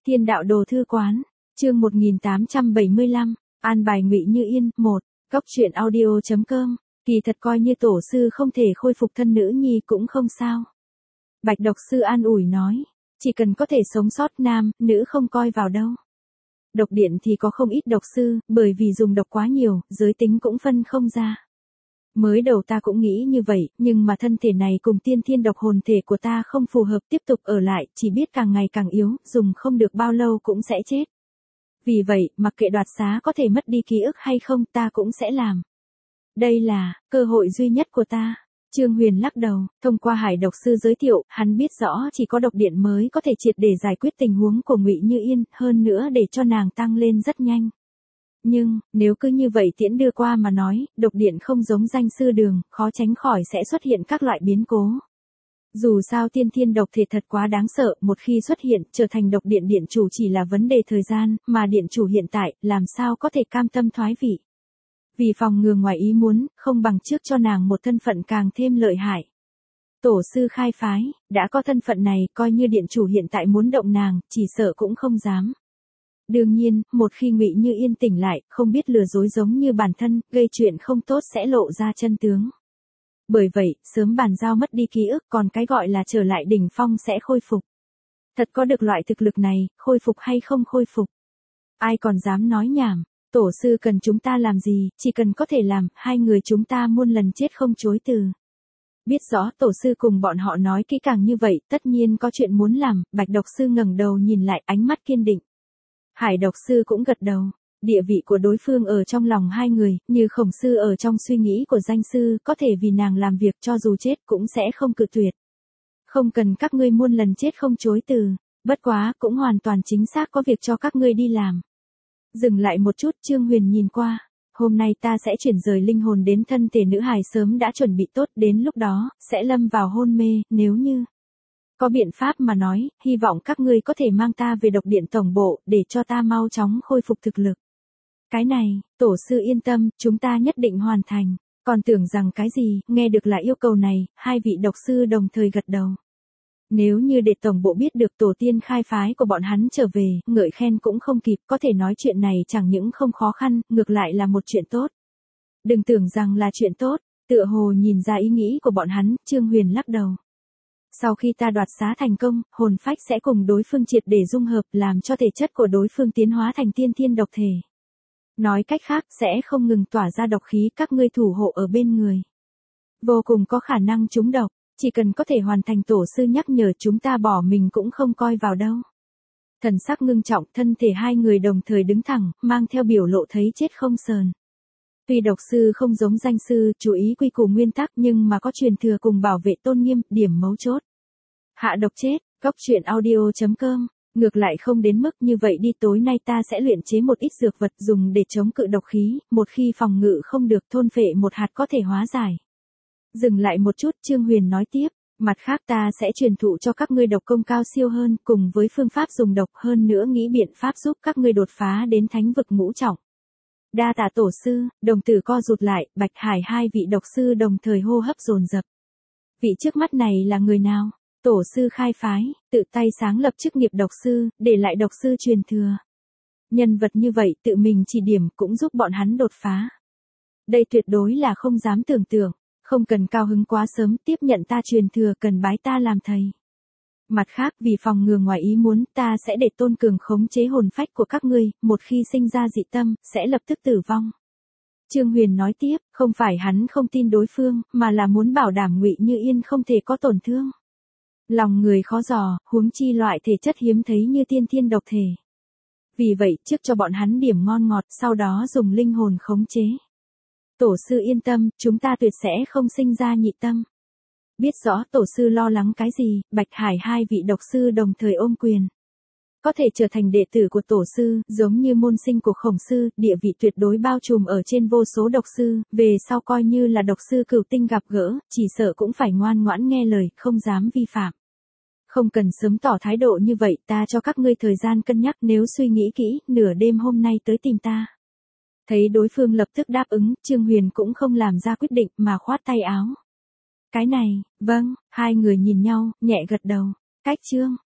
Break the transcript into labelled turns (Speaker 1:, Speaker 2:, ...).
Speaker 1: Thiên đạo đồ thư quán, chương 1875, an bài Ngụy Như Yên, 1, Cốc truyện audio.com, kỳ thật coi như tổ sư không thể khôi phục thân nữ nhi cũng không sao. Bạch độc sư an ủi nói, chỉ cần có thể sống sót nam, nữ không coi vào đâu. Độc điện thì có không ít độc sư, bởi vì dùng độc quá nhiều, giới tính cũng phân không ra. Mới đầu ta cũng nghĩ như vậy, nhưng mà thân thể này cùng tiên thiên độc hồn thể của ta không phù hợp, tiếp tục ở lại, chỉ biết càng ngày càng yếu, dùng không được bao lâu cũng sẽ chết. Vì vậy, mặc kệ đoạt xá có thể mất đi ký ức hay không, ta cũng sẽ làm. Đây là cơ hội duy nhất của ta. Trương Huyền lắc đầu, thông qua Hải độc sư giới thiệu, hắn biết rõ chỉ có độc điện mới có thể triệt để giải quyết tình huống của Ngụy Như Yên, hơn nữa để cho nàng tăng lên rất nhanh. Nhưng, nếu cứ như vậy tiễn đưa qua mà nói, độc điện không giống danh sư đường, khó tránh khỏi sẽ xuất hiện các loại biến cố. Dù sao tiên thiên độc thể thật quá đáng sợ, một khi xuất hiện, trở thành độc điện điện chủ chỉ là vấn đề thời gian, mà điện chủ hiện tại, làm sao có thể cam tâm thoái vị. Vì phòng ngừa ngoài ý muốn, không bằng trước cho nàng một thân phận càng thêm lợi hại. Tổ sư khai phái, đã có thân phận này, coi như điện chủ hiện tại muốn động nàng, chỉ sợ cũng không dám. Đương nhiên, một khi Ngụy Như Yên tỉnh lại, không biết lừa dối giống như bản thân, gây chuyện không tốt sẽ lộ ra chân tướng. Bởi vậy, sớm bàn giao mất đi ký ức, còn cái gọi là trở lại đỉnh phong sẽ khôi phục. Thật có được loại thực lực này, khôi phục hay không khôi phục? Ai còn dám nói nhảm, tổ sư cần chúng ta làm gì, chỉ cần có thể làm, hai người chúng ta muôn lần chết không chối từ. Biết rõ tổ sư cùng bọn họ nói kỹ càng như vậy, tất nhiên có chuyện muốn làm, Bạch độc sư ngẩng đầu nhìn lại, ánh mắt kiên định. Hải độc sư cũng gật đầu, địa vị của đối phương ở trong lòng hai người, như Khổng sư ở trong suy nghĩ của danh sư, có thể vì nàng làm việc cho dù chết cũng sẽ không cự tuyệt. Không cần các ngươi muôn lần chết không chối từ, bất quá cũng hoàn toàn chính xác có việc cho các ngươi đi làm. Dừng lại một chút, Trương Huyền nhìn qua, hôm nay ta sẽ chuyển rời linh hồn đến thân thể nữ hài sớm đã chuẩn bị tốt, đến lúc đó, sẽ lâm vào hôn mê, nếu như có biện pháp mà nói, hy vọng các ngươi có thể mang ta về độc điện tổng bộ, để cho ta mau chóng khôi phục thực lực. Cái này, tổ sư yên tâm, chúng ta nhất định hoàn thành. Còn tưởng rằng cái gì, nghe được là yêu cầu này, hai vị độc sư đồng thời gật đầu. Nếu như để tổng bộ biết được tổ tiên khai phái của bọn hắn trở về, ngợi khen cũng không kịp, có thể nói chuyện này chẳng những không khó khăn, ngược lại là một chuyện tốt. Đừng tưởng rằng là chuyện tốt, tựa hồ nhìn ra ý nghĩ của bọn hắn, Trương Huyền lắc đầu. Sau khi ta đoạt xá thành công, hồn phách sẽ cùng đối phương triệt để dung hợp, làm cho thể chất của đối phương tiến hóa thành tiên thiên độc thể. Nói cách khác, sẽ không ngừng tỏa ra độc khí, các ngươi thủ hộ ở bên người. Vô cùng có khả năng trúng độc, chỉ cần có thể hoàn thành tổ sư nhắc nhở, chúng ta bỏ mình cũng không coi vào đâu. Thần sắc ngưng trọng, thân thể hai người đồng thời đứng thẳng, mang theo biểu lộ thấy chết không sờn. Tuy độc sư không giống danh sư, chú ý quy củ nguyên tắc, nhưng mà có truyền thừa cùng bảo vệ tôn nghiêm, điểm mấu chốt. Hạ độc chết, Cốc truyện audio.com, ngược lại không đến mức như vậy đi, tối nay ta sẽ luyện chế một ít dược vật dùng để chống cự độc khí, một khi phòng ngự không được, thôn phệ một hạt có thể hóa giải. Dừng lại một chút, Trương Huyền nói tiếp, mặt khác ta sẽ truyền thụ cho các ngươi độc công cao siêu hơn, cùng với phương pháp dùng độc, hơn nữa nghĩ biện pháp giúp các ngươi đột phá đến thánh vực ngũ trọng. Đa tạ tổ sư, đồng tử co rụt lại, Bạch Hải hai vị độc sư đồng thời hô hấp dồn dập. Vị trước mắt này là người nào? Tổ sư khai phái, tự tay sáng lập chức nghiệp độc sư, để lại độc sư truyền thừa. Nhân vật như vậy tự mình chỉ điểm cũng giúp bọn hắn đột phá. Đây tuyệt đối là không dám tưởng tượng, không cần cao hứng quá sớm, tiếp nhận ta truyền thừa, cần bái ta làm thầy. Mặt khác, vì phòng ngừa ngoài ý muốn, ta sẽ để Tôn Cường khống chế hồn phách của các ngươi, một khi sinh ra dị tâm, sẽ lập tức tử vong. Trương Huyền nói tiếp, không phải hắn không tin đối phương, mà là muốn bảo đảm Ngụy Như Yên không thể có tổn thương. Lòng người khó dò, huống chi loại thể chất hiếm thấy như tiên thiên độc thể. Vì vậy, trước cho bọn hắn điểm ngon ngọt, sau đó dùng linh hồn khống chế. Tổ sư yên tâm, chúng ta tuyệt sẽ không sinh ra nhị tâm. Biết rõ tổ sư lo lắng cái gì, Bạch Hải hai vị độc sư đồng thời ôm quyền. Có thể trở thành đệ tử của tổ sư, giống như môn sinh của Khổng sư, địa vị tuyệt đối bao trùm ở trên vô số độc sư, về sau coi như là độc sư cửu tinh gặp gỡ, chỉ sợ cũng phải ngoan ngoãn nghe lời, không dám vi phạm. Không cần sớm tỏ thái độ như vậy, ta cho các ngươi thời gian cân nhắc, nếu suy nghĩ kỹ, nửa đêm hôm nay tới tìm ta. Thấy đối phương lập tức đáp ứng, Trương Huyền cũng không làm ra quyết định mà khoát tay áo. Cái này, vâng, hai người nhìn nhau, nhẹ gật đầu. Cách chương